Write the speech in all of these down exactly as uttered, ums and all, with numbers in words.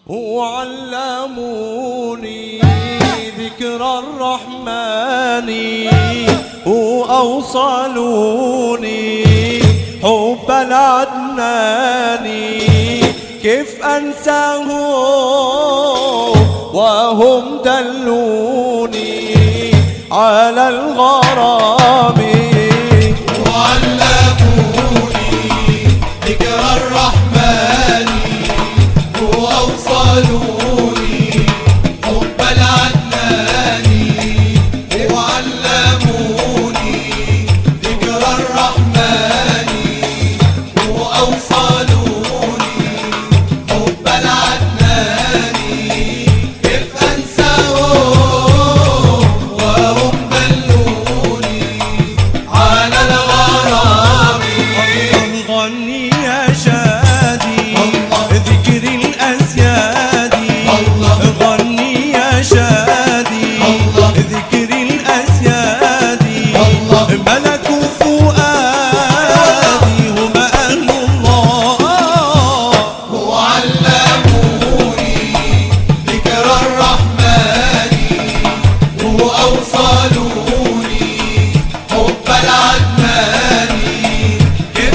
وعلموني ذكر الرحمن وأوصلوني حب العدنان. كيف أنساه وهم دلوني على الغرام. وعلموني ذكر الرحمن وأوصلوني حب العدنان. وعلموني ذكر الرحمن وأوصلوني حب العدنان. كيف أنساهم وهم دلوني على الغرام. غني يا شادي ذكر الأسياد. غني يا شادي ذكر الأسياد. ملكوا فؤادي هم أهل الله. وعلموني ذكر الرحمن وأوصلوني حب العدنان. كيف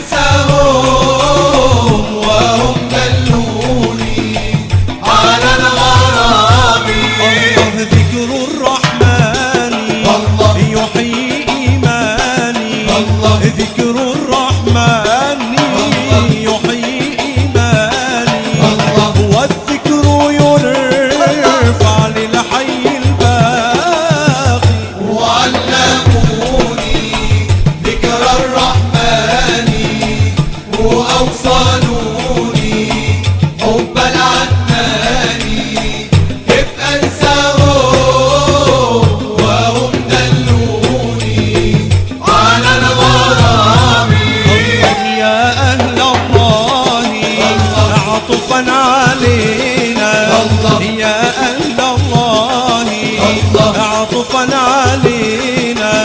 أنساهم وهم دلوني على الغرام. ذكر الرحمن يحيي إيماني. ذكر الرحمن يحيي إيماني. والذكر يرفع للحي الباقي. وعلموني ذكر الرحمن وأوصلوني حب العدنان. كيف أنساهم وهم دلوني على الغرام. يا أهل الله عطفا علينا. يا أهل الله عطفا علينا.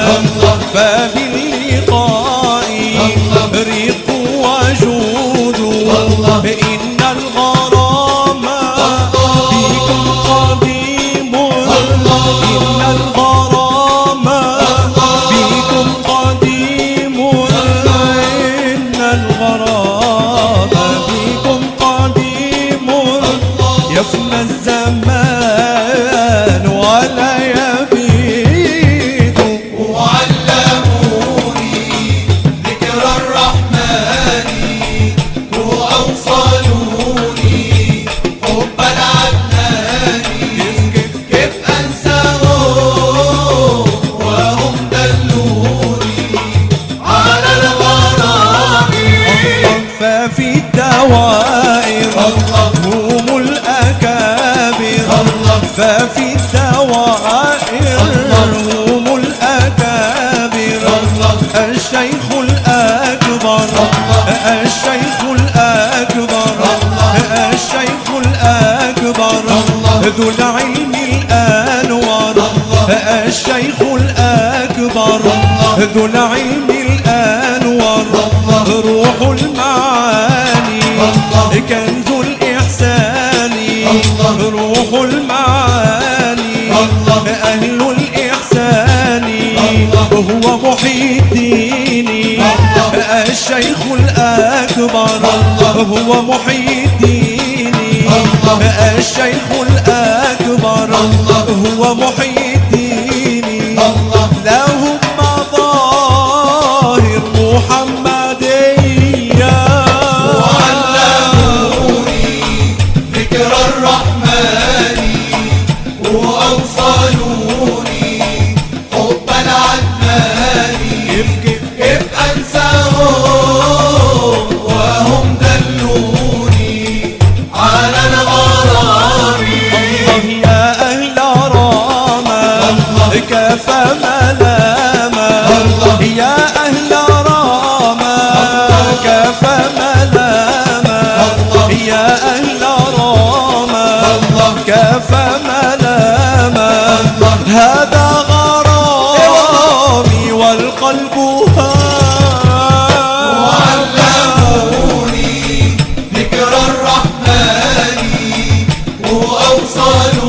فباللقاء ريق وجود. إن الغرام بكم قديم. إن الغرام بكم قديم. إن الغرام بكم قديم. يفنى الزمان ولا يبيد. وعلموني ذكر الرحمن وأوصلوني حب العدنان. كيف أنساهم وهم دلوني على الغرام. ففي الدوائر هم الأكابر. ففي الدوائر هم الأكابر. الشيخ الأكبر الشيخ الأكبر الشيخ الأكبر ذو العلم الأنور. الشيخ الأكبر ذو العلم الأنور. روح المعاني كنز الإحسان. روح المعاني أهل الإحسان. هو محي الدين الشيخ الأكبر. هو محي الدين الشيخ الأكبر. هو محي الدين. لهم مظاهر محمدية. وعلموني ذكر الرحمن وأوصلوني حب العدنان. كيف أنساهم وهم دلوني على الغرام. يا أهل راما كفى ملاما. يا أهل راما كفى ملاما. يا أهل راما كفى ملاما. وصلوا